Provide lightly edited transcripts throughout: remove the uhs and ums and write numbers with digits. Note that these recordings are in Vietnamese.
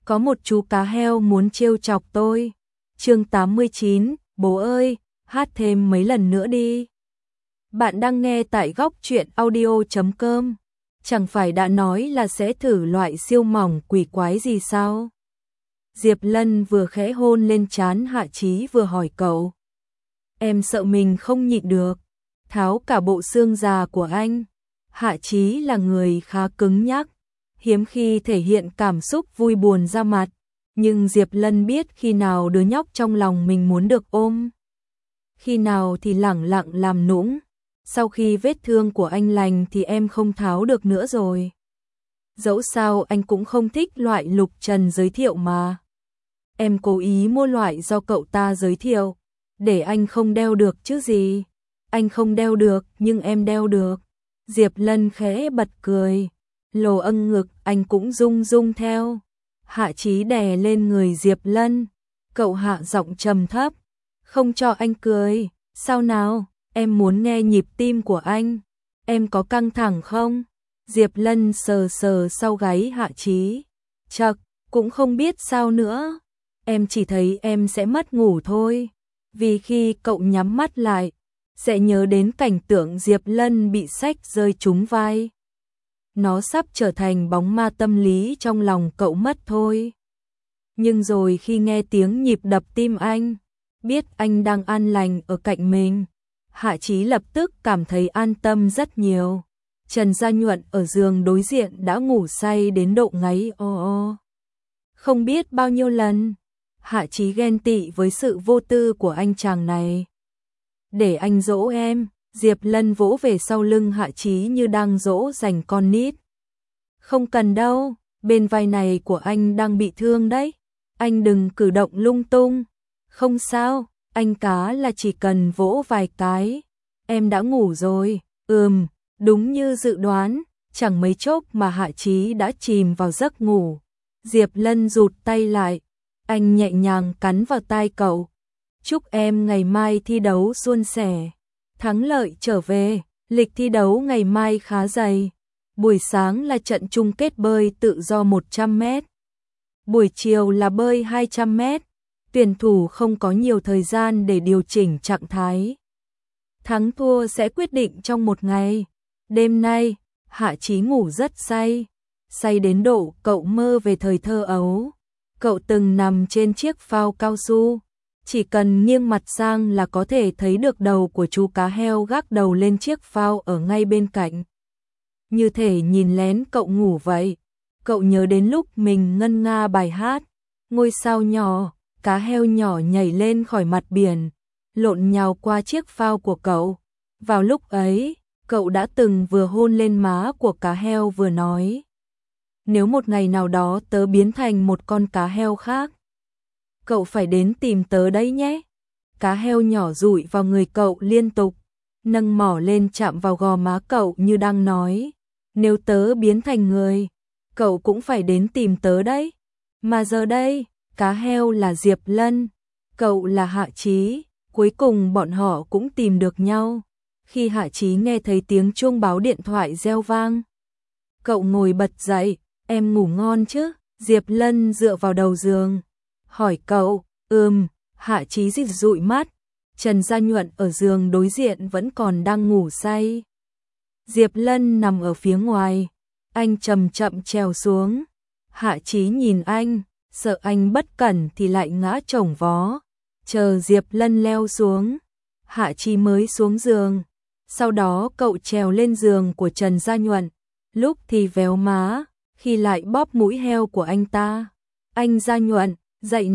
có một chú cá heo muốn trêu chọc tôi. Chương 89, bố ơi, hát thêm mấy lần nữa đi. Bạn đang nghe tại góc truyện audio.com. Chẳng phải đã nói là sẽ thử loại siêu mỏng quỷ quái gì sao? Diệp Lân vừa khẽ hôn lên trán Hạ Chí vừa hỏi cậu. Em sợ mình không nhịn được, tháo cả bộ xương già của anh. Hạ Chí là người khá cứng nhắc, hiếm khi thể hiện cảm xúc vui buồn ra mặt, nhưng Diệp Lân biết khi nào đứa nhóc trong lòng mình muốn được ôm, khi nào thì lẳng lặng làm nũng. Sau khi vết thương của anh lành thì em không tháo được nữa rồi. Dẫu sao anh cũng không thích loại Lục Trần giới thiệu mà. Em cố ý mua loại do cậu ta giới thiệu, để anh không đeo được chứ gì. Anh không đeo được nhưng em đeo được. Diệp Lân khẽ bật cười, lồ âng ngực anh cũng rung rung theo. Hạ Chí đè lên người Diệp Lân, cậu hạ giọng trầm thấp, không cho anh cười, sao nào, em muốn nghe nhịp tim của anh, em có căng thẳng không? Diệp Lân sờ sờ sau gáy Hạ Chí, chậc, cũng không biết sao nữa, em chỉ thấy em sẽ mất ngủ thôi, vì khi cậu nhắm mắt lại, sẽ nhớ đến cảnh tượng Diệp Lân bị xách rơi trúng vai. Nó sắp trở thành bóng ma tâm lý trong lòng cậu mất thôi. Nhưng rồi khi nghe tiếng nhịp đập tim anh, biết anh đang an lành ở cạnh mình, Hạ Chí lập tức cảm thấy an tâm rất nhiều. Trần Gia Nhuận ở giường đối diện đã ngủ say đến độ ngáy o o. Không biết bao nhiêu lần, Hạ Chí ghen tị với sự vô tư của anh chàng này. Để anh dỗ em, Diệp Lân vỗ về sau lưng Hạ Chí như đang dỗ dành con nít. Không cần đâu, bên vai này của anh đang bị thương đấy. Anh đừng cử động lung tung. Không sao, anh cá là chỉ cần vỗ vài cái. Em đã ngủ rồi, đúng như dự đoán, chẳng mấy chốc mà Hạ Chí đã chìm vào giấc ngủ. Diệp Lân rụt tay lại, anh nhẹ nhàng cắn vào tai cậu. Chúc em ngày mai thi đấu suôn sẻ, thắng lợi trở về, lịch thi đấu ngày mai khá dày. Buổi sáng là trận chung kết bơi tự do 100 mét. Buổi chiều là bơi 200 mét. Tuyển thủ không có nhiều thời gian để điều chỉnh trạng thái. Thắng thua sẽ quyết định trong một ngày. Đêm nay, Hạ Chí ngủ rất say. Say đến độ cậu mơ về thời thơ ấu. Cậu từng nằm trên chiếc phao cao su. Chỉ cần nghiêng mặt sang là có thể thấy được đầu của chú cá heo gác đầu lên chiếc phao ở ngay bên cạnh. Như thể nhìn lén cậu ngủ vậy. Cậu nhớ đến lúc mình ngân nga bài hát Ngôi sao nhỏ, cá heo nhỏ nhảy lên khỏi mặt biển, lộn nhào qua chiếc phao của cậu. Vào lúc ấy, cậu đã từng vừa hôn lên má của cá heo vừa nói: nếu một ngày nào đó tớ biến thành một con cá heo khác, cậu phải đến tìm tớ đấy nhé. Cá heo nhỏ dụi vào người cậu liên tục, nâng mỏ lên chạm vào gò má cậu như đang nói: nếu tớ biến thành người, cậu cũng phải đến tìm tớ đấy. Mà giờ đây, cá heo là Diệp Lân, cậu là Hạ Chí, cuối cùng bọn họ cũng tìm được nhau. Khi Hạ Chí nghe thấy tiếng chuông báo điện thoại reo vang, cậu ngồi bật dậy, em ngủ ngon chứ? Diệp Lân dựa vào đầu giường, hỏi cậu. Hạ Chí rít dụi mắt. Trần Gia Nhuận ở giường đối diện vẫn còn đang ngủ say. Diệp Lân nằm ở phía ngoài, anh chậm chậm trèo xuống. Hạ Chí nhìn anh, sợ anh bất cẩn thì lại ngã chồng vó. Chờ Diệp Lân leo xuống, Hạ Chí mới xuống giường. Sau đó cậu trèo lên giường của Trần Gia Nhuận, lúc thì véo má, khi lại bóp mũi heo của anh ta. Anh Gia Nhuận, dậy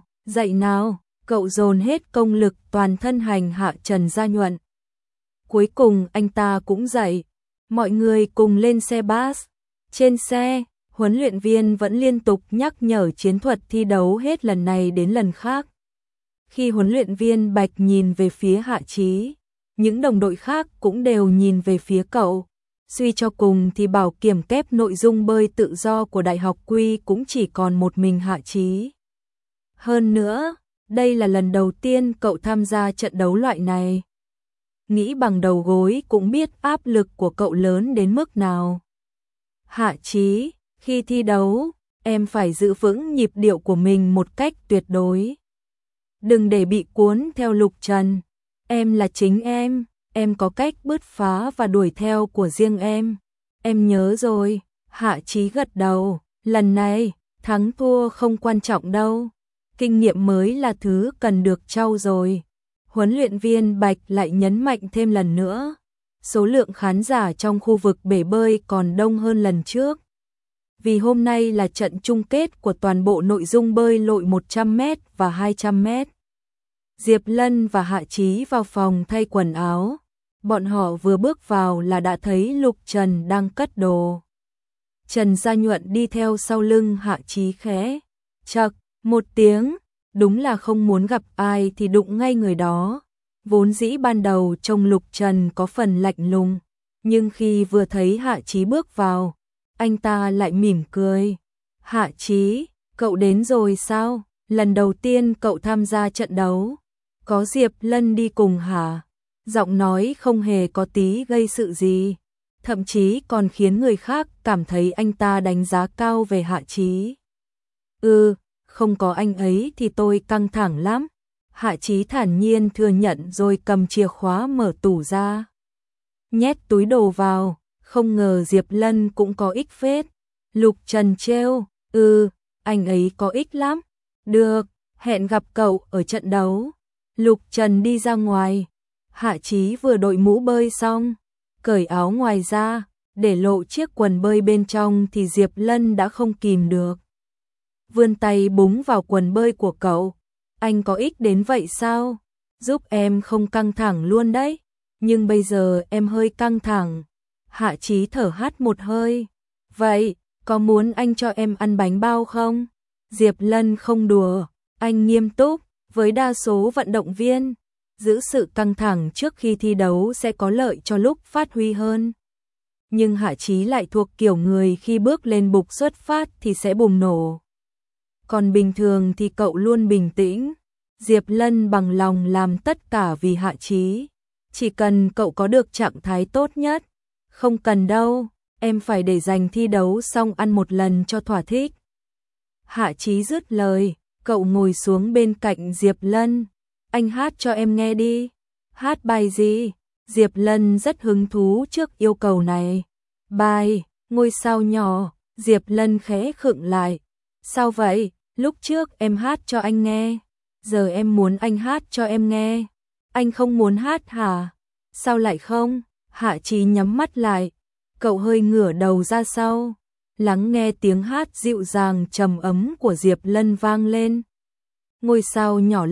nào, cậu dồn hết công lực toàn thân hành hạ Trần Gia Nhuận. Cuối cùng anh ta cũng dậy, mọi người cùng lên xe bus. Trên xe, huấn luyện viên vẫn liên tục nhắc nhở chiến thuật thi đấu hết lần này đến lần khác. Khi huấn luyện viên Bạch nhìn về phía Hạ Chí, những đồng đội khác cũng đều nhìn về phía cậu. Suy cho cùng thì bảo kiểm kép nội dung bơi tự do của Đại học Quy cũng chỉ còn một mình Hạ Chí. Hơn nữa, đây là lần đầu tiên cậu tham gia trận đấu loại này. Nghĩ bằng đầu gối cũng biết áp lực của cậu lớn đến mức nào. Hạ Chí, khi thi đấu, em phải giữ vững nhịp điệu của mình một cách tuyệt đối. Đừng để bị cuốn theo Lục Trần. Em là chính em có cách bứt phá và đuổi theo của riêng em. Em nhớ rồi, Hạ Chí gật đầu, lần này, thắng thua không quan trọng đâu. Kinh nghiệm mới là thứ cần được trau dồi. Huấn luyện viên Bạch lại nhấn mạnh thêm lần nữa. Số lượng khán giả trong khu vực bể bơi còn đông hơn lần trước. Vì hôm nay là trận chung kết của toàn bộ nội dung bơi lội 100m và 200m. Diệp Lân và Hạ Chí vào phòng thay quần áo. Bọn họ vừa bước vào là đã thấy Lục Trần đang cất đồ. Trần Gia Nhuận đi theo sau lưng Hạ Chí khẽ chậc một tiếng, đúng là không muốn gặp ai thì đụng ngay người đó. Vốn dĩ ban đầu trông Lục Trần có phần lạnh lùng, nhưng khi vừa thấy Hạ Chí bước vào, anh ta lại mỉm cười. Hạ Chí, cậu đến rồi sao? Lần đầu tiên cậu tham gia trận đấu. Có Diệp Lân đi cùng hả? Giọng nói không hề có tí gây sự gì, thậm chí còn khiến người khác cảm thấy anh ta đánh giá cao về Hạ Chí. Không có anh ấy thì tôi căng thẳng lắm. Hạ Chí thản nhiên thừa nhận rồi cầm chìa khóa mở tủ ra. Nhét túi đồ vào, không ngờ Diệp Lân cũng có ích phết. Lục Trần trêu, anh ấy có ích lắm. Được, hẹn gặp cậu ở trận đấu. Lục Trần đi ra ngoài. Hạ Chí vừa đội mũ bơi xong, cởi áo ngoài ra, để lộ chiếc quần bơi bên trong thì Diệp Lân đã không kìm được. Vươn tay búng vào quần bơi của cậu. Anh có ích đến vậy sao? Giúp em không căng thẳng luôn đấy. Nhưng bây giờ em hơi căng thẳng. Hạ Chí thở hắt một hơi. Vậy, có muốn anh cho em ăn bánh bao không? Diệp Lân không đùa, anh nghiêm túc. Với đa số vận động viên, giữ sự căng thẳng trước khi thi đấu sẽ có lợi cho lúc phát huy hơn. Nhưng Hạ Chí lại thuộc kiểu người khi bước lên bục xuất phát thì sẽ bùng nổ. Còn bình thường thì cậu luôn bình tĩnh. Diệp Lân bằng lòng làm tất cả vì Hạ Chí. Chỉ cần cậu có được trạng thái tốt nhất. Không cần đâu, em phải để dành thi đấu xong ăn một lần cho thỏa thích. Hạ Chí dứt lời, cậu ngồi xuống bên cạnh Diệp Lân. Anh hát cho em nghe đi. Hát bài gì? Diệp Lân rất hứng thú trước yêu cầu này. Bài, Ngôi sao nhỏ. Diệp Lân khẽ khựng lại. Sao vậy? Lúc trước em hát cho anh nghe. Giờ em muốn anh hát cho em nghe. Anh không muốn hát hả? Sao lại không? Hạ Chí nhắm mắt lại. Cậu hơi ngửa đầu ra sau, lắng nghe tiếng hát dịu dàng trầm ấm của Diệp Lân vang lên. Ngôi sao nhỏ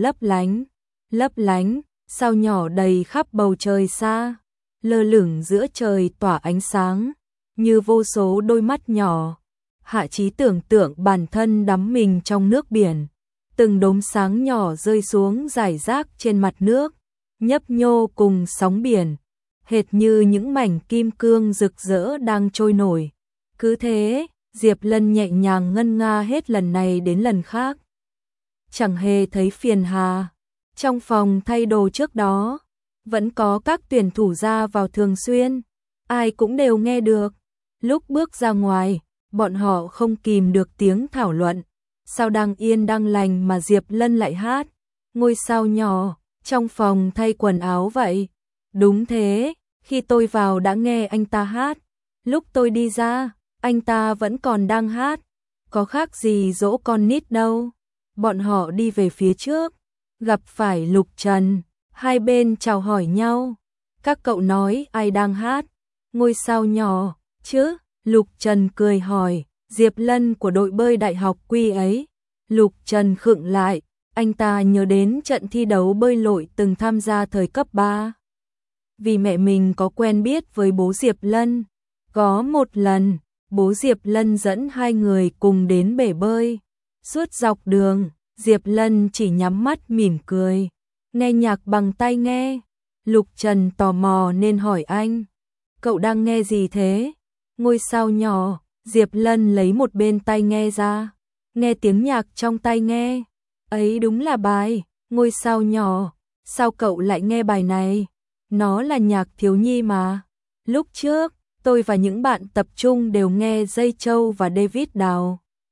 lấp lánh, sao nhỏ đầy khắp bầu trời xa, lơ lửng giữa trời tỏa ánh sáng, như vô số đôi mắt nhỏ. Hạ Chí tưởng tượng bản thân đắm mình trong nước biển, từng đốm sáng nhỏ rơi xuống rải rác trên mặt nước, nhấp nhô cùng sóng biển, hệt như những mảnh kim cương rực rỡ đang trôi nổi. Cứ thế, Diệp Lân nhẹ nhàng ngân nga hết lần này đến lần khác. Chẳng hề thấy phiền hà. Trong phòng thay đồ trước đó, vẫn có các tuyển thủ ra vào thường xuyên, ai cũng đều nghe được. Lúc bước ra ngoài, bọn họ không kìm được tiếng thảo luận. Sao đang yên đang lành mà Diệp Lân lại hát Ngôi sao nhỏ trong phòng thay quần áo vậy? Đúng thế, khi tôi vào đã nghe anh ta hát. Lúc tôi đi ra, anh ta vẫn còn đang hát. Có khác gì dỗ con nít đâu. Bọn họ đi về phía trước, gặp phải Lục Trần, hai bên chào hỏi nhau. Các cậu nói ai đang hát? Ngôi sao nhỏ, chứ? Lục Trần cười hỏi. Diệp Lân của đội bơi đại học Quy ấy. Lục Trần khựng lại, anh ta nhớ đến trận thi đấu bơi lội từng tham gia thời cấp 3. Vì mẹ mình có quen biết với bố Diệp Lân. Có một lần, bố Diệp Lân dẫn hai người cùng đến bể bơi. Suốt dọc đường, Diệp Lân chỉ nhắm mắt mỉm cười, nghe nhạc bằng tai nghe. Lục Trần tò mò nên hỏi anh, cậu đang nghe gì thế? Ngôi sao nhỏ. Diệp Lân lấy một bên tai nghe ra, nghe tiếng nhạc trong tai nghe. Ấy đúng là bài Ngôi sao nhỏ. Sao cậu lại nghe bài này? Nó là nhạc thiếu nhi mà. Lúc trước, tôi và những bạn tập trung đều nghe Jay Chou và David Đào.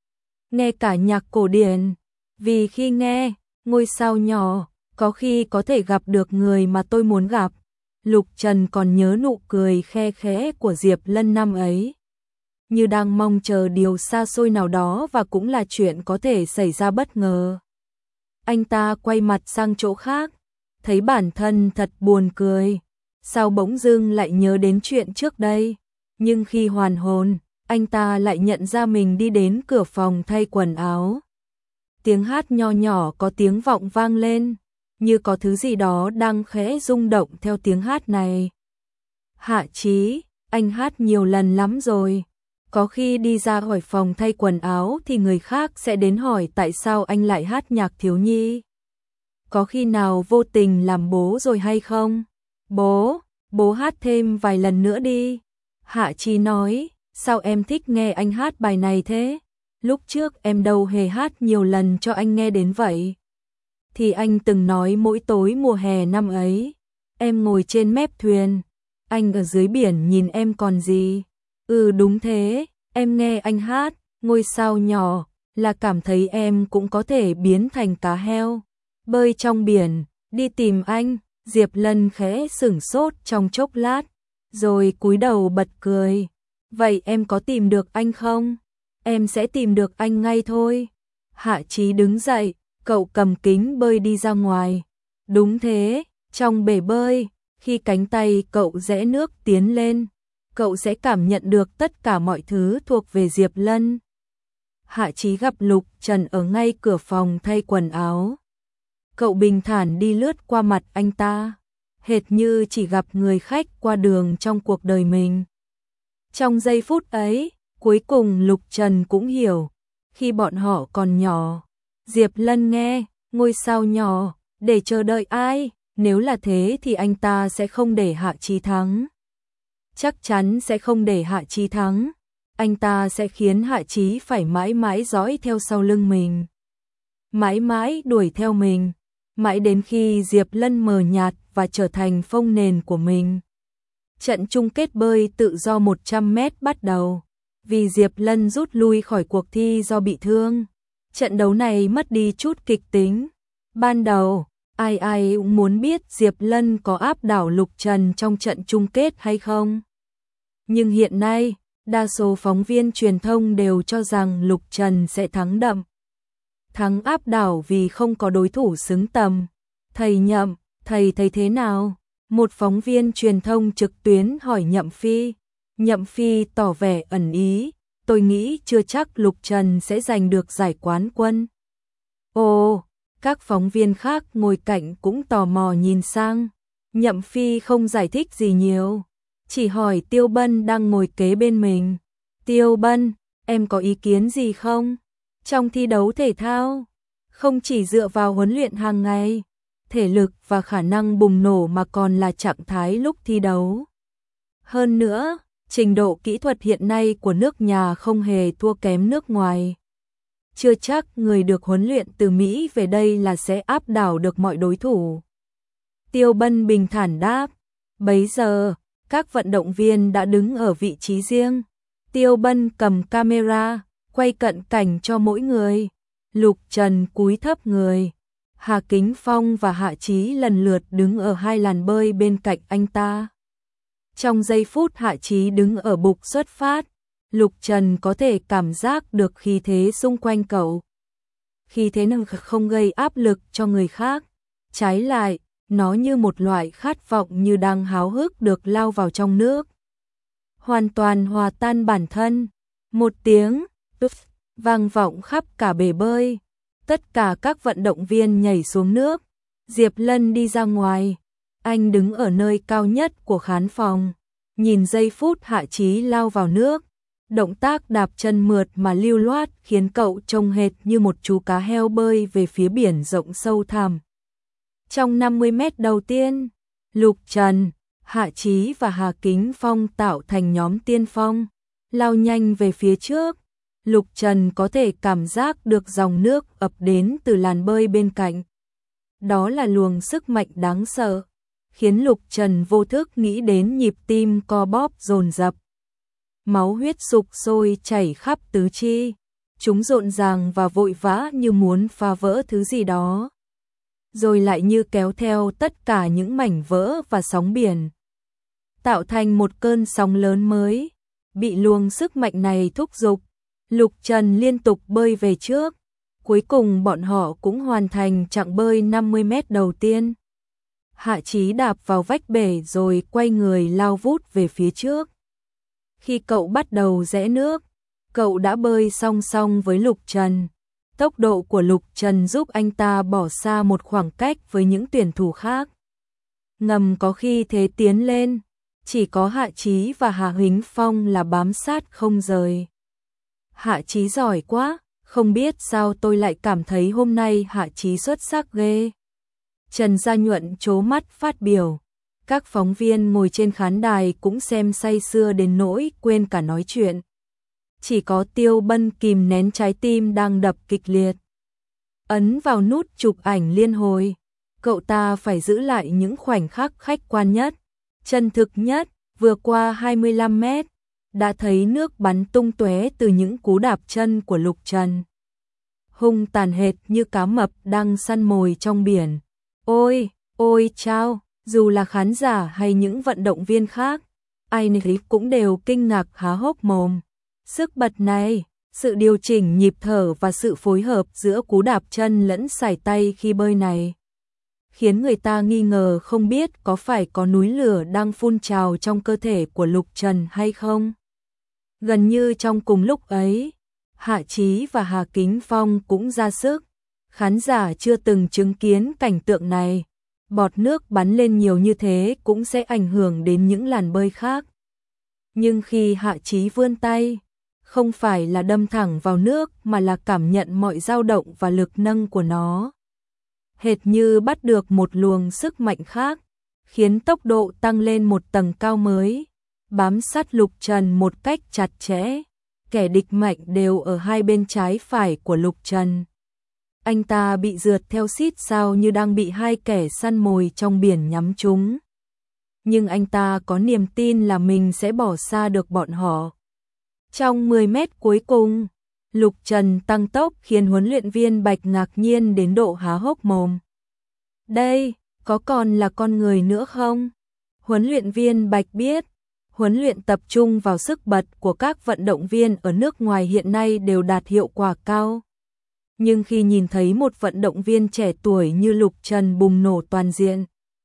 nghe cả nhạc cổ điển. Vì khi nghe Ngôi sao nhỏ, có khi có thể gặp được người mà tôi muốn gặp. Lục Trần còn nhớ nụ cười khe khẽ của Diệp Lân năm ấy, như đang mong chờ điều xa xôi nào đó và cũng là chuyện có thể xảy ra bất ngờ. Anh ta quay mặt sang chỗ khác, thấy bản thân thật buồn cười. Sao bỗng dưng lại nhớ đến chuyện trước đây? Nhưng khi hoàn hồn, anh ta lại nhận ra mình đi đến cửa phòng thay quần áo. Tiếng hát nho nhỏ có tiếng vọng vang lên, như có thứ gì đó đang khẽ rung động theo tiếng hát này. Hạ Chí, anh hát nhiều lần lắm rồi. Có khi đi ra khỏi phòng thay quần áo thì người khác sẽ đến hỏi tại sao anh lại hát nhạc thiếu nhi. Có khi nào vô tình làm bố rồi hay không? Bố hát thêm vài lần nữa đi. Hạ Chí nói, sao em thích nghe anh hát bài này thế? Lúc trước em đâu hề hát nhiều lần cho anh nghe đến vậy. Thì anh từng nói mỗi tối mùa hè năm ấy, em ngồi trên mép thuyền, anh ở dưới biển nhìn em còn gì. Đúng thế, em nghe anh hát Ngôi sao nhỏ là cảm thấy em cũng có thể biến thành cá heo, bơi trong biển, đi tìm anh. Diệp Lân khẽ sửng sốt trong chốc lát, rồi cúi đầu bật cười. Vậy em có tìm được anh không? Em sẽ tìm được anh ngay thôi. Hạ Chí đứng dậy, cậu cầm kính bơi đi ra ngoài. Đúng thế, trong bể bơi, khi cánh tay cậu rẽ nước tiến lên, cậu sẽ cảm nhận được tất cả mọi thứ thuộc về Diệp Lân. Hạ Chí gặp Lục Trần ở ngay cửa phòng thay quần áo. Cậu bình thản đi lướt qua mặt anh ta, hệt như chỉ gặp người khách qua đường trong cuộc đời mình. Trong giây phút ấy, cuối cùng Lục Trần cũng hiểu, khi bọn họ còn nhỏ, Diệp Lân nghe Ngôi sao nhỏ để chờ đợi ai, nếu là thế thì anh ta sẽ không để Hạ Chí thắng. Chắc chắn sẽ không để Hạ Chí thắng, anh ta sẽ khiến Hạ Chí phải mãi mãi dõi theo sau lưng mình, mãi mãi đuổi theo mình, mãi đến khi Diệp Lân mờ nhạt và trở thành phông nền của mình. Trận chung kết bơi tự do 100 mét bắt đầu. Vì Diệp Lân rút lui khỏi cuộc thi do bị thương, trận đấu này mất đi chút kịch tính. Ban đầu, ai cũng muốn biết Diệp Lân có áp đảo Lục Trần trong trận chung kết hay không. Nhưng hiện nay, đa số phóng viên truyền thông đều cho rằng Lục Trần sẽ thắng đậm. Thắng áp đảo vì không có đối thủ xứng tầm. Thầy Nhậm, thầy thấy thế nào? Một phóng viên truyền thông trực tuyến hỏi Nhậm Phi. Nhậm Phi tỏ vẻ ẩn ý, tôi nghĩ chưa chắc Lục Trần sẽ giành được giải quán quân. Ồ, các phóng viên khác ngồi cạnh cũng tò mò nhìn sang. Nhậm Phi không giải thích gì nhiều, chỉ hỏi Tiêu Bân đang ngồi kế bên mình. Tiêu Bân, em có ý kiến gì không? Trong thi đấu thể thao, không chỉ dựa vào huấn luyện hàng ngày, thể lực và khả năng bùng nổ mà còn là trạng thái lúc thi đấu. Hơn nữa, trình độ kỹ thuật hiện nay của nước nhà không hề thua kém nước ngoài. Chưa chắc người được huấn luyện từ Mỹ về đây là sẽ áp đảo được mọi đối thủ. Tiêu Bân bình thản đáp. Bấy giờ, các vận động viên đã đứng ở vị trí riêng. Tiêu Bân cầm camera, quay cận cảnh cho mỗi người. Lục Trần cúi thấp người. Hà Kính Phong và Hạ Chí lần lượt đứng ở hai làn bơi bên cạnh anh ta. Trong giây phút Hạ Chí đứng ở bục xuất phát, Lục Trần có thể cảm giác được khí thế xung quanh cậu. Khí thế năng không gây áp lực cho người khác. Trái lại, nó như một loại khát vọng như đang háo hức được lao vào trong nước. Hoàn toàn hòa tan bản thân. Một tiếng vang vọng khắp cả bể bơi. Tất cả các vận động viên nhảy xuống nước. Diệp Lân đi ra ngoài. Anh đứng ở nơi cao nhất của khán phòng, nhìn giây phút Hạ Chí lao vào nước. Động tác đạp chân mượt mà lưu loát khiến cậu trông hệt như một chú cá heo bơi về phía biển rộng sâu thẳm. Trong 50 mét đầu tiên, Lục Trần, Hạ Chí và Hà Kính Phong tạo thành nhóm tiên phong, lao nhanh về phía trước. Lục Trần có thể cảm giác được dòng nước ập đến từ làn bơi bên cạnh. Đó là luồng sức mạnh đáng sợ, khiến Lục Trần vô thức nghĩ đến nhịp tim co bóp dồn dập. Máu huyết sục sôi chảy khắp tứ chi. chúng rộn ràng và vội vã như muốn phá vỡ thứ gì đó, rồi lại như kéo theo tất cả những mảnh vỡ và sóng biển, tạo thành một cơn sóng lớn mới. Bị luồng sức mạnh này thúc giục, Lục Trần liên tục bơi về trước. Cuối cùng bọn họ cũng hoàn thành chặng bơi 50 mét đầu tiên. Hạ Chí đạp vào vách bể rồi quay người lao vút về phía trước. Khi cậu bắt đầu rẽ nước, cậu đã bơi song song với Lục Trần. Tốc độ của Lục Trần giúp anh ta bỏ xa một khoảng cách với những tuyển thủ khác. Ngầm có khi thế tiến lên, chỉ có Hạ Chí và Hà Huỳnh Phong là bám sát không rời. Hạ Chí giỏi quá, không biết sao tôi lại cảm thấy hôm nay Hạ Chí xuất sắc ghê. Trần Gia Nhuận trố mắt phát biểu. Các phóng viên ngồi trên khán đài cũng xem say sưa đến nỗi quên cả nói chuyện. Chỉ có Tiêu Bân kìm nén trái tim đang đập kịch liệt. Ấn vào nút chụp ảnh liên hồi. Cậu ta phải giữ lại những khoảnh khắc khách quan nhất, chân thực nhất. Vừa qua 25 mét, đã thấy nước bắn tung tóe từ những cú đạp chân của Lục Trần. Hung tàn hệt như cá mập đang săn mồi trong biển. Ôi, ôi chao, dù là khán giả hay những vận động viên khác, ai nấy cũng đều kinh ngạc há hốc mồm. Sức bật này, sự điều chỉnh nhịp thở và sự phối hợp giữa cú đạp chân lẫn sải tay khi bơi này, khiến người ta nghi ngờ không biết có phải có núi lửa đang phun trào trong cơ thể của Lục Trần hay không. Gần như trong cùng lúc ấy, Hạ Chí và Hà Kính Phong cũng ra sức. Khán giả chưa từng chứng kiến cảnh tượng này. Bọt nước bắn lên nhiều như thế cũng sẽ ảnh hưởng đến những làn bơi khác. Nhưng khi Hạ Chí vươn tay, không phải là đâm thẳng vào nước mà là cảm nhận mọi dao động và lực nâng của nó. Hệt như bắt được một luồng sức mạnh khác, khiến tốc độ tăng lên một tầng cao mới, bám sát Lục Trần một cách chặt chẽ. Kẻ địch mạnh đều ở hai bên trái phải của Lục Trần. Anh ta bị rượt theo xít sao như đang bị hai kẻ săn mồi trong biển nhắm trúng. Nhưng anh ta có niềm tin là mình sẽ bỏ xa được bọn họ. Trong 10 mét cuối cùng, Lục Trần tăng tốc khiến huấn luyện viên Bạch ngạc nhiên đến độ há hốc mồm. Đây, có còn là con người nữa không? Huấn luyện viên Bạch biết, huấn luyện tập trung vào sức bật của các vận động viên ở nước ngoài hiện nay đều đạt hiệu quả cao. Nhưng khi nhìn thấy một vận động viên trẻ tuổi như Lục Trần bùng nổ toàn diện,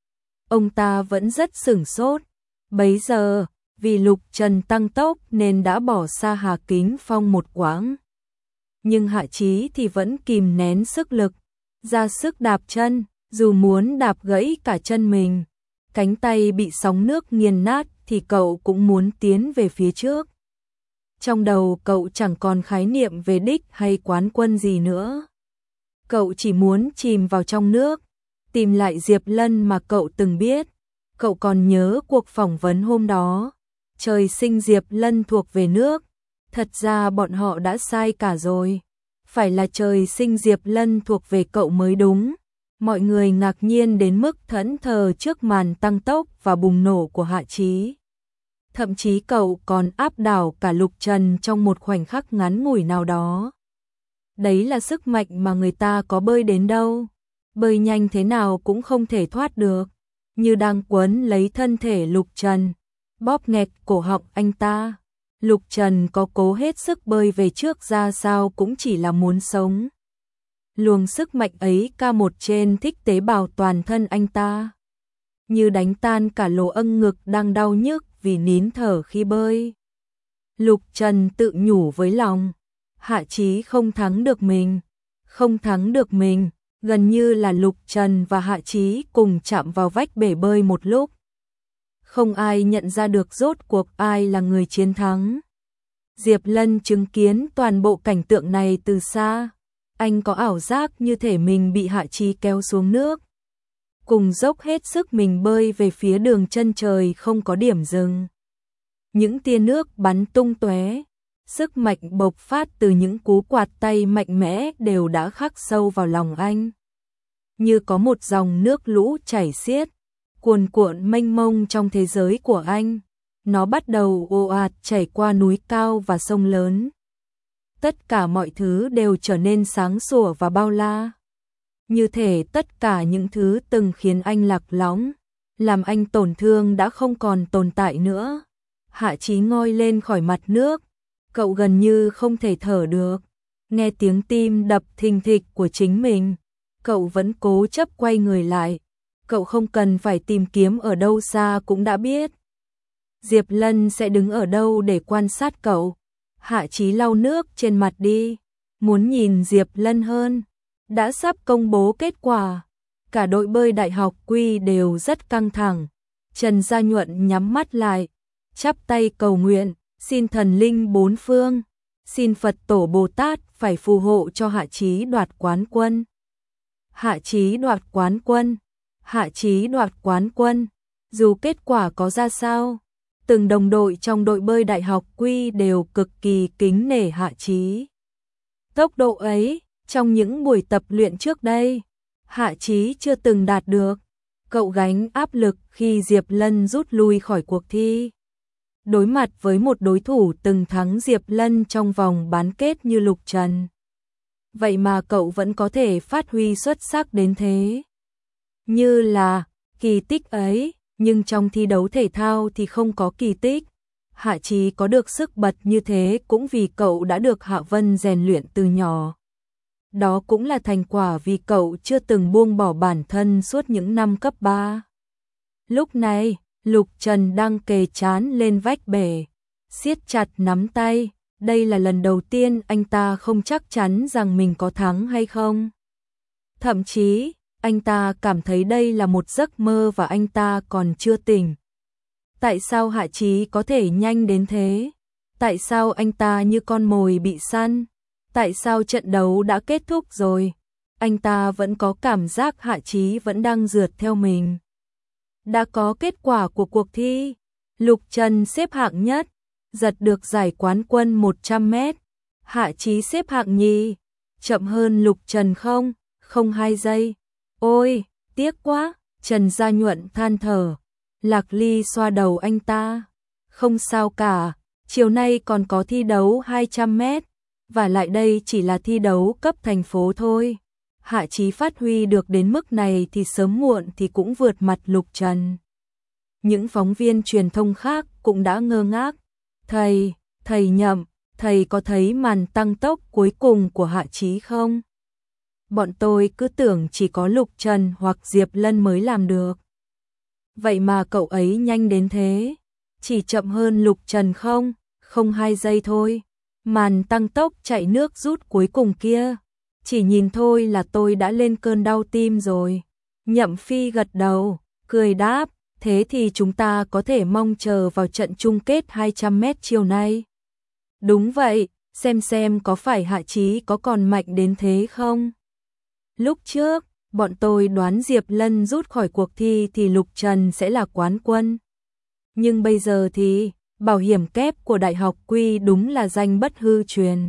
ông ta vẫn rất sửng sốt. Bấy giờ, vì Lục Trần tăng tốc nên đã bỏ xa Hà Kính Phong một quãng. Nhưng Hạ Chí thì vẫn kìm nén sức lực, ra sức đạp chân, dù muốn đạp gãy cả chân mình. Cánh tay bị sóng nước nghiền nát thì cậu cũng muốn tiến về phía trước. Trong đầu cậu chẳng còn khái niệm về đích hay quán quân gì nữa. Cậu chỉ muốn chìm vào trong nước, tìm lại Diệp Lân mà cậu từng biết. Cậu còn nhớ cuộc phỏng vấn hôm đó. Trời sinh Diệp Lân thuộc về nước. Thật ra bọn họ đã sai cả rồi. Phải là trời sinh Diệp Lân thuộc về cậu mới đúng. Mọi người ngạc nhiên đến mức thẫn thờ trước màn tăng tốc và bùng nổ của Hạ Chí. Thậm chí cậu còn áp đảo cả Lục Trần trong một khoảnh khắc ngắn ngủi nào đó. Đấy là sức mạnh mà người ta có bơi đến đâu. Bơi nhanh thế nào cũng không thể thoát được. Như đang quấn lấy thân thể Lục Trần, bóp nghẹt cổ họng anh ta. Lục Trần có cố hết sức bơi về trước ra sao cũng chỉ là muốn sống. Luồng sức mạnh ấy K1 trên thích tế bào toàn thân anh ta, như đánh tan cả lỗ âng ngực đang đau nhức vì nín thở khi bơi. Lục Trần tự nhủ với lòng, Hạ Chí không thắng được mình, không thắng được mình. Gần như là Lục Trần và Hạ Chí cùng chạm vào vách bể bơi một lúc. Không ai nhận ra được rốt cuộc ai là người chiến thắng. Diệp Lân chứng kiến toàn bộ cảnh tượng này từ xa. Anh có ảo giác như thể mình bị Hạ Chí kéo xuống nước. Cùng dốc hết sức mình bơi về phía đường chân trời không có điểm dừng. Những tia nước bắn tung tóe, sức mạnh bộc phát từ những cú quạt tay mạnh mẽ đều đã khắc sâu vào lòng anh. Như có một dòng nước lũ chảy xiết, cuồn cuộn mênh mông trong thế giới của anh. Nó bắt đầu ồ ạt chảy qua núi cao và sông lớn. tất cả mọi thứ đều trở nên sáng sủa và bao la. Như thể tất cả những thứ từng khiến anh lạc lõng, làm anh tổn thương đã không còn tồn tại nữa. Hạ Chí ngoi lên khỏi mặt nước, cậu gần như không thể thở được. Nghe tiếng tim đập thình thịch của chính mình, cậu vẫn cố chấp quay người lại. Cậu không cần phải tìm kiếm ở đâu xa cũng đã biết Diệp Lân sẽ đứng ở đâu để quan sát cậu. Hạ Chí lau nước trên mặt đi, muốn nhìn Diệp Lân hơn. Đã sắp công bố kết quả, cả đội bơi đại học Quy đều rất căng thẳng. Trần Gia Nhuận nhắm mắt lại, chắp tay cầu nguyện, xin thần linh bốn phương, xin Phật tổ Bồ Tát phải phù hộ cho Hạ Chí đoạt quán quân. Hạ Chí đoạt quán quân, Hạ Chí đoạt quán quân. Dù kết quả có ra sao, từng đồng đội trong đội bơi đại học Quy đều cực kỳ kính nể Hạ Chí. Tốc độ ấy, trong những buổi tập luyện trước đây, Hạ Chí chưa từng đạt được. Cậu gánh áp lực khi Diệp Lân rút lui khỏi cuộc thi. Đối mặt với một đối thủ từng thắng Diệp Lân trong vòng bán kết như Lục Trần. Vậy mà cậu vẫn có thể phát huy xuất sắc đến thế. Như là kỳ tích ấy, nhưng trong thi đấu thể thao thì không có kỳ tích. Hạ Chí có được sức bật như thế cũng vì cậu đã được Hạ Vân rèn luyện từ nhỏ. Đó cũng là thành quả vì cậu chưa từng buông bỏ bản thân suốt những năm cấp 3. Lúc này, Lục Trần đang kề trán lên vách bể, siết chặt nắm tay. Đây là lần đầu tiên anh ta không chắc chắn rằng mình có thắng hay không. Thậm chí, anh ta cảm thấy đây là một giấc mơ và anh ta còn chưa tỉnh. Tại sao Hạ Chí có thể nhanh đến thế? Tại sao anh ta như con mồi bị săn? Tại sao trận đấu đã kết thúc rồi, anh ta vẫn có cảm giác Hạ Chí vẫn đang rượt theo mình? Đã có kết quả của cuộc thi, Lục Trần xếp hạng nhất, giật được giải quán quân 100m. Hạ Chí xếp hạng nhì, chậm hơn Lục Trần không 2 giây. Ôi, tiếc quá, Trần Gia Nhuận than thở. Lạc Ly xoa đầu anh ta. Không sao cả, chiều nay còn có thi đấu 200m. Và lại đây chỉ là thi đấu cấp thành phố thôi. Hạ Chí phát huy được đến mức này thì sớm muộn thì cũng vượt mặt Lục Trần. Những phóng viên truyền thông khác cũng đã ngơ ngác. Thầy nhầm, thầy có thấy màn tăng tốc cuối cùng của Hạ Chí không? Bọn tôi cứ tưởng chỉ có Lục Trần hoặc Diệp Lân mới làm được. Vậy mà cậu ấy nhanh đến thế, chỉ chậm hơn Lục Trần không 2 giây thôi. Màn tăng tốc chạy nước rút cuối cùng kia, chỉ nhìn thôi là tôi đã lên cơn đau tim rồi. Nhậm Phi gật đầu, cười đáp, thế thì chúng ta có thể mong chờ vào trận chung kết 200m chiều nay. Đúng vậy, xem có phải Hạ Chí có còn mạnh đến thế không? Lúc trước, bọn tôi đoán Diệp Lân rút khỏi cuộc thi thì Lục Trần sẽ là quán quân. Nhưng bây giờ thì bảo hiểm kép của Đại học Quy đúng là danh bất hư truyền.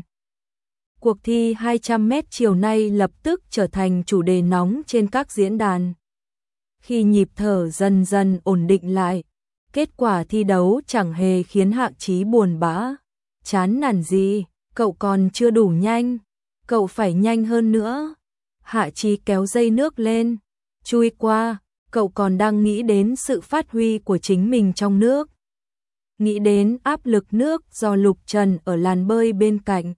Cuộc thi 200m chiều nay lập tức trở thành chủ đề nóng trên các diễn đàn. Khi nhịp thở dần dần ổn định lại, kết quả thi đấu chẳng hề khiến Hạ Chí buồn bã. Chán nản gì, cậu còn chưa đủ nhanh, cậu phải nhanh hơn nữa. Hạ Chí kéo dây nước lên, chui qua, cậu còn đang nghĩ đến sự phát huy của chính mình trong nước. Nghĩ đến áp lực nước do Lục Trần ở làn bơi bên cạnh.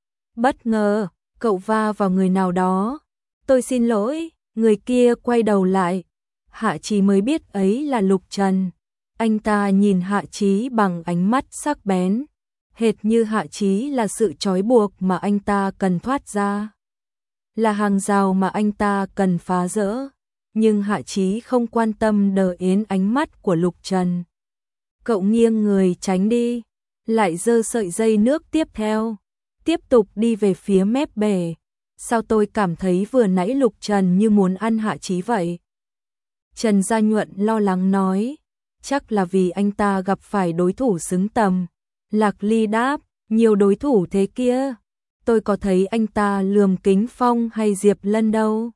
Bất ngờ, cậu va vào người nào đó. Tôi xin lỗi, người kia quay đầu lại. Hạ Chí mới biết ấy là Lục Trần. Anh ta nhìn Hạ Chí bằng ánh mắt sắc bén, hệt như Hạ Chí là sự trói buộc mà anh ta cần thoát ra, là hàng rào mà anh ta cần phá rỡ. Nhưng Hạ Chí không quan tâm đờ yến ánh mắt của Lục Trần. Cậu nghiêng người tránh đi, lại giơ sợi dây nước tiếp theo, tiếp tục đi về phía mép bể. Sao tôi cảm thấy vừa nãy Lục Trần như muốn ăn Hạ Chí vậy? Trần Gia Nhuận lo lắng nói, chắc là vì anh ta gặp phải đối thủ xứng tầm. Lạc Ly đáp, nhiều đối thủ thế kia, tôi có thấy anh ta lườm Kính Phong hay Diệp Lân đâu.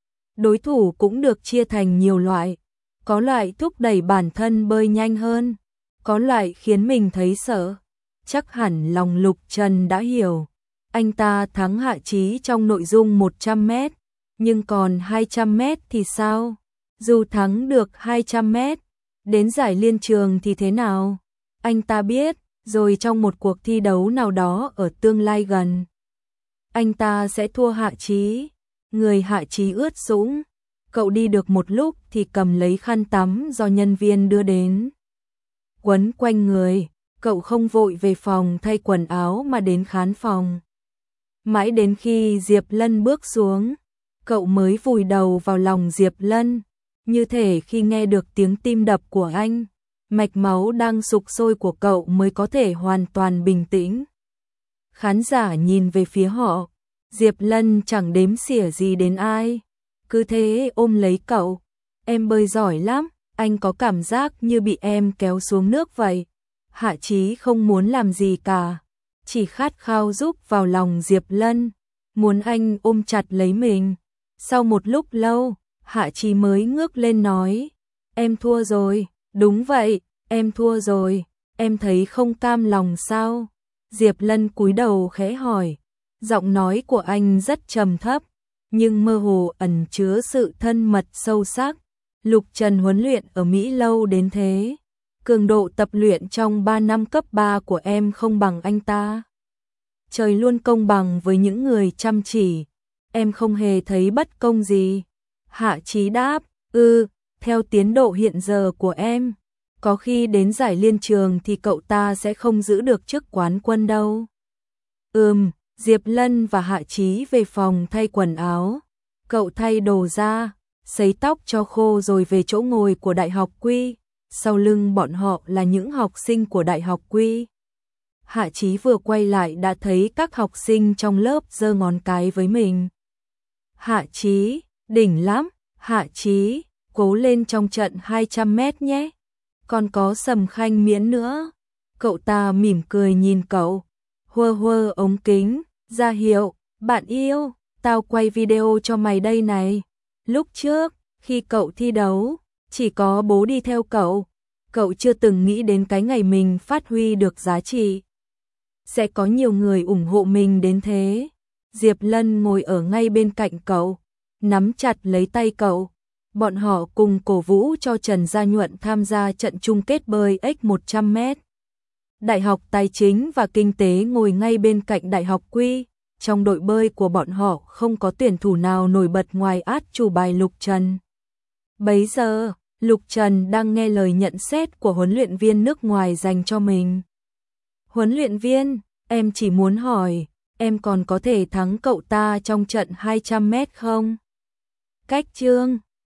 Đối thủ cũng được chia thành nhiều loại, có loại thúc đẩy bản thân bơi nhanh hơn, có loại khiến mình thấy sợ. Chắc hẳn lòng Lục Trần đã hiểu. Anh ta thắng Hạ Chí trong nội dung 100m, nhưng còn 200m thì sao? Dù thắng được 200m, đến giải liên trường thì thế nào? Anh ta biết, rồi trong một cuộc thi đấu nào đó ở tương lai gần, anh ta sẽ thua Hạ Chí. Người Hạ Chí ướt sũng. Cậu đi được một lúc thì cầm lấy khăn tắm do nhân viên đưa đến, quấn quanh người. Cậu không vội về phòng thay quần áo mà đến khán phòng. Mãi đến khi Diệp Lân bước xuống, cậu mới vùi đầu vào lòng Diệp Lân, như thể khi nghe được tiếng tim đập của anh, mạch máu đang sục sôi của cậu mới có thể hoàn toàn bình tĩnh. Khán giả nhìn về phía họ, Diệp Lân chẳng đếm xỉa gì đến ai, cứ thế ôm lấy cậu. Em bơi giỏi lắm, anh có cảm giác như bị em kéo xuống nước vậy. Hạ Chí không muốn làm gì cả, chỉ khát khao rúc vào lòng Diệp Lân, muốn anh ôm chặt lấy mình. Sau một lúc lâu, Hạ Chí mới ngước lên nói, em thua rồi. Đúng vậy, em thua rồi, em thấy không cam lòng sao? Diệp Lân cúi đầu khẽ hỏi, giọng nói của anh rất trầm thấp, nhưng mơ hồ ẩn chứa sự thân mật sâu sắc. Lục Trần huấn luyện ở Mỹ lâu đến thế, cường độ tập luyện trong 3 năm cấp 3 của em không bằng anh ta. Trời luôn công bằng với những người chăm chỉ, em không hề thấy bất công gì. Hạ Chí đáp, theo tiến độ hiện giờ của em, có khi đến giải liên trường thì cậu ta sẽ không giữ được chức quán quân đâu. Diệp Lân và Hạ Chí về phòng thay quần áo. Cậu thay đồ ra, sấy tóc cho khô rồi về chỗ ngồi của Đại học Quy. Sau lưng bọn họ là những học sinh của Đại học Quy. Hạ Chí vừa quay lại đã thấy các học sinh trong lớp giơ ngón cái với mình. Hạ Chí, đỉnh lắm, Hạ Chí, cố lên trong trận 200m nhé. Còn có Sầm Khanh Miễn nữa. Cậu ta mỉm cười nhìn cậu, huơ huơ ống kính, ra hiệu, bạn yêu, tao quay video cho mày đây này. Lúc trước, khi cậu thi đấu, chỉ có bố đi theo cậu. Cậu chưa từng nghĩ đến cái ngày mình phát huy được giá trị sẽ có nhiều người ủng hộ mình đến thế. Diệp Lân ngồi ở ngay bên cạnh cậu, nắm chặt lấy tay cậu. Bọn họ cùng cổ vũ cho Trần Gia Nhuận tham gia trận chung kết bơi X100m. Đại học Tài chính và Kinh tế ngồi ngay bên cạnh Đại học Quy. Trong đội bơi của bọn họ không có tuyển thủ nào nổi bật ngoài át chủ bài Lục Trần. Bấy giờ, Lục Trần đang nghe lời nhận xét của huấn luyện viên nước ngoài dành cho mình. Huấn luyện viên, em chỉ muốn hỏi, em còn có thể thắng cậu ta trong trận 200m không? Cách chương